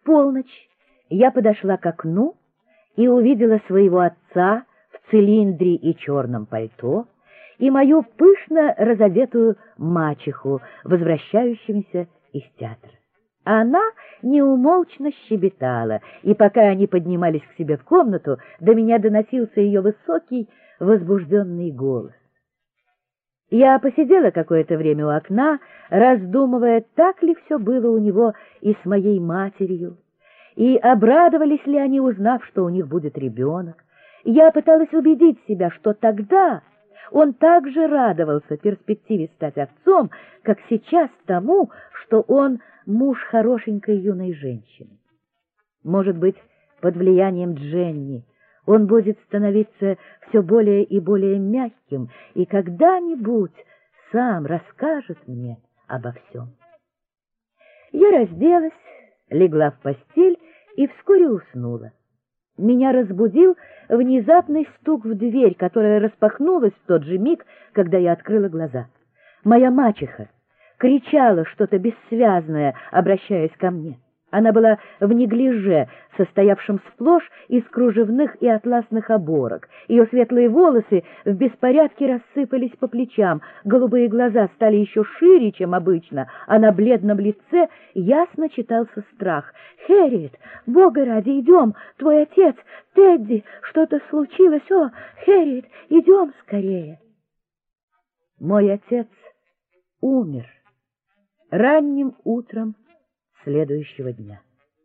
В полночь я подошла к окну и увидела своего отца в цилиндре и черном пальто и мою пышно разодетую мачеху, возвращающуюся из театра. А она неумолчно щебетала, и пока они поднимались к себе в комнату, до меня доносился ее высокий, возбужденный голос. Я посидела какое-то время у окна, раздумывая, так ли все было у него и с моей матерью, и обрадовались ли они, узнав, что у них будет ребенок. Я пыталась убедить себя, что тогда он также радовался перспективе стать отцом, как сейчас тому, что он муж хорошенькой юной женщины. Может быть, под влиянием Дженни он будет становиться все более и более мягким и когда-нибудь сам расскажет мне обо всем. Я разделась, легла в постель и вскоре уснула. Меня разбудил внезапный стук в дверь, которая распахнулась в тот же миг, когда я открыла глаза. Моя мачеха кричала что-то бессвязное, обращаясь ко мне. Она была в неглиже, состоявшем сплошь из кружевных и атласных оборок. Ее светлые волосы в беспорядке рассыпались по плечам, голубые глаза стали еще шире, чем обычно, а на бледном лице ясно читался страх. «Хэрриет, Бога ради, идем! Твой отец, Тедди, что-то случилось! О, Хэрриет, идем скорее!» Мой отец умер ранним утром следующего дня.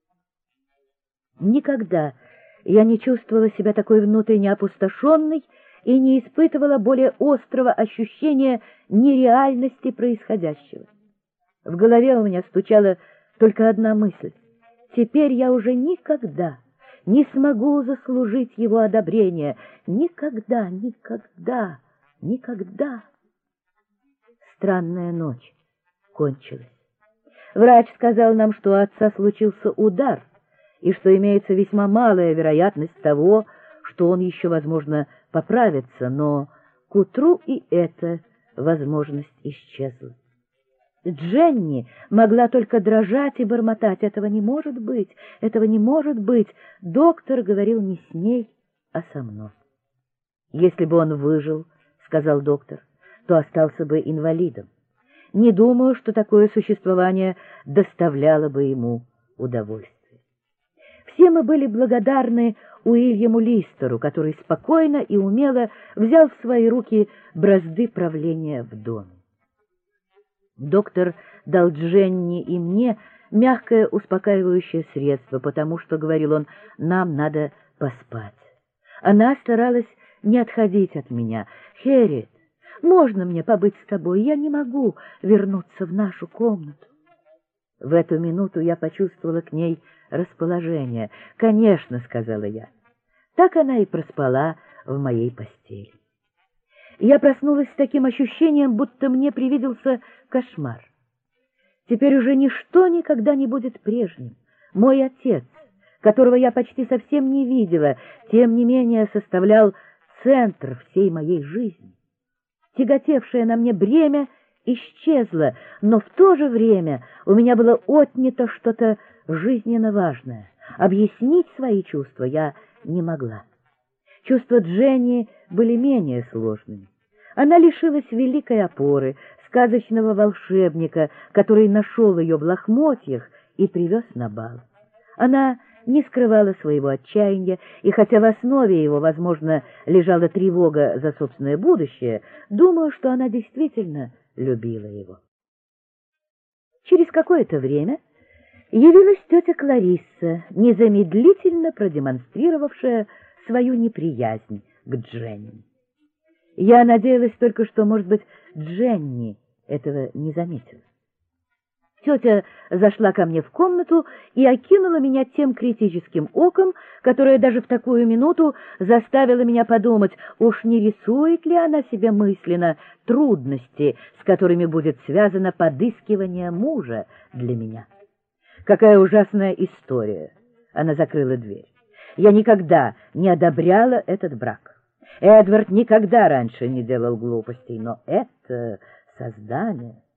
Никогда я не чувствовала себя такой внутренне опустошенной и не испытывала более острого ощущения нереальности происходящего. В голове у меня стучала только одна мысль: теперь я уже никогда не смогу заслужить его одобрение. Никогда, никогда, никогда. Странная ночь кончилась. Врач сказал нам, что у отца случился удар, и что имеется весьма малая вероятность того, что он еще, возможно, поправится, но к утру и эта возможность исчезла. Дженни могла только дрожать и бормотать: «Этого не может быть, этого не может быть». Доктор говорил не с ней, а со мной. «Если бы он выжил, — сказал доктор, — то остался бы инвалидом. Не думаю, что такое существование доставляло бы ему удовольствие». Все мы были благодарны Уильяму Листеру, который спокойно и умело взял в свои руки бразды правления в доме. Доктор дал Дженни и мне мягкое успокаивающее средство, потому что, говорил он, нам надо поспать. Она старалась не отходить от меня. «Хэрриет, можно мне побыть с тобой? Я не могу вернуться в нашу комнату». В эту минуту я почувствовала к ней расположение. «Конечно», — сказала я. Так она и проспала в моей постели. Я проснулась с таким ощущением, будто мне привиделся кошмар. Теперь уже ничто никогда не будет прежним. Мой отец, которого я почти совсем не видела, тем не менее составлял центр всей моей жизни. Тяготевшее на мне бремя исчезло, но в то же время у меня было отнято что-то жизненно важное. Объяснить свои чувства я не могла. Чувства Дженни были менее сложными. Она лишилась великой опоры, сказочного волшебника, который нашел ее в лохмотьях и привез на бал. Она не скрывала своего отчаяния, и хотя в основе его, возможно, лежала тревога за собственное будущее, думаю, что она действительно любила его. Через какое-то время явилась тетя Кларисса, незамедлительно продемонстрировавшая свою неприязнь к Дженни. Я надеялась только, что, может быть, Дженни этого не заметила. Тетя зашла ко мне в комнату и окинула меня тем критическим оком, которое даже в такую минуту заставило меня подумать, уж не рисует ли она себе мысленно трудности, с которыми будет связано подыскивание мужа для меня. Какая ужасная история! Она закрыла дверь. Я никогда не одобряла этот брак. Эдвард никогда раньше не делал глупостей, но это создание...